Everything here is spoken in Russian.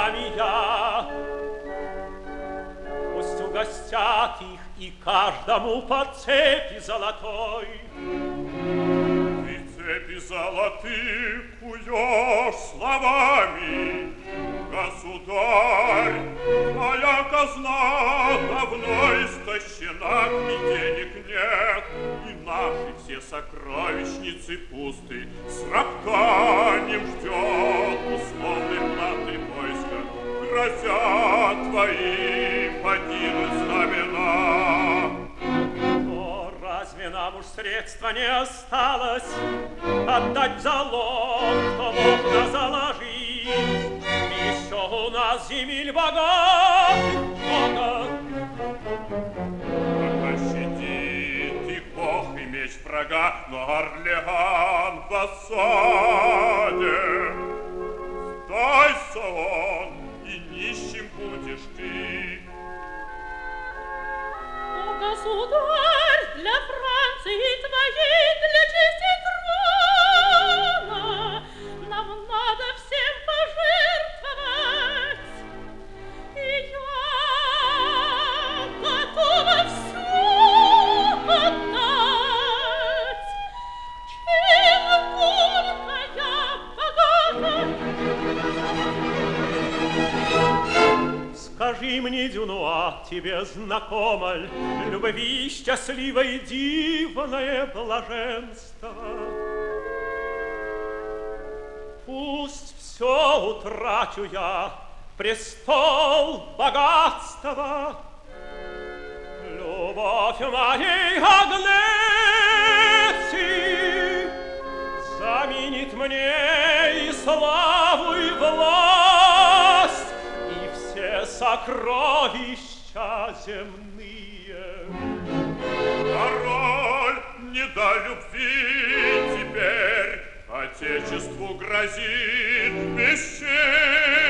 словами я. Пусть угостят их и каждому по цепи золотой. Ты цепи золотых куешь словами, государь. Моя казна давно истощена, и денег нет, и наши все сокровищницы пусты. С роптанием ждет условной платы войска, грозят твои погибнуть знамена. Но разве нам уж средства не осталось отдать в залог, что можно заложить? Еще у нас земель богатых много. Пощади ты, Бог, и меч врага, но Орлеан в осаде. Сдайся он, и нищим будешь ты. О, государь, для Франции твоей, для чести трона нам надо всем пожертвовать. И я готова все отдать. Чем только я богата. Скажи мне, Дюнуа, тебе знакомо ль любви счастливой дивное блаженство? Пусть все утрачу я, престол, богатство, любовь моей Агнеции заменит мне и славу, и власть, и все сокровища земные. Король, не до любви теперь Отечеству грозит бесчестие.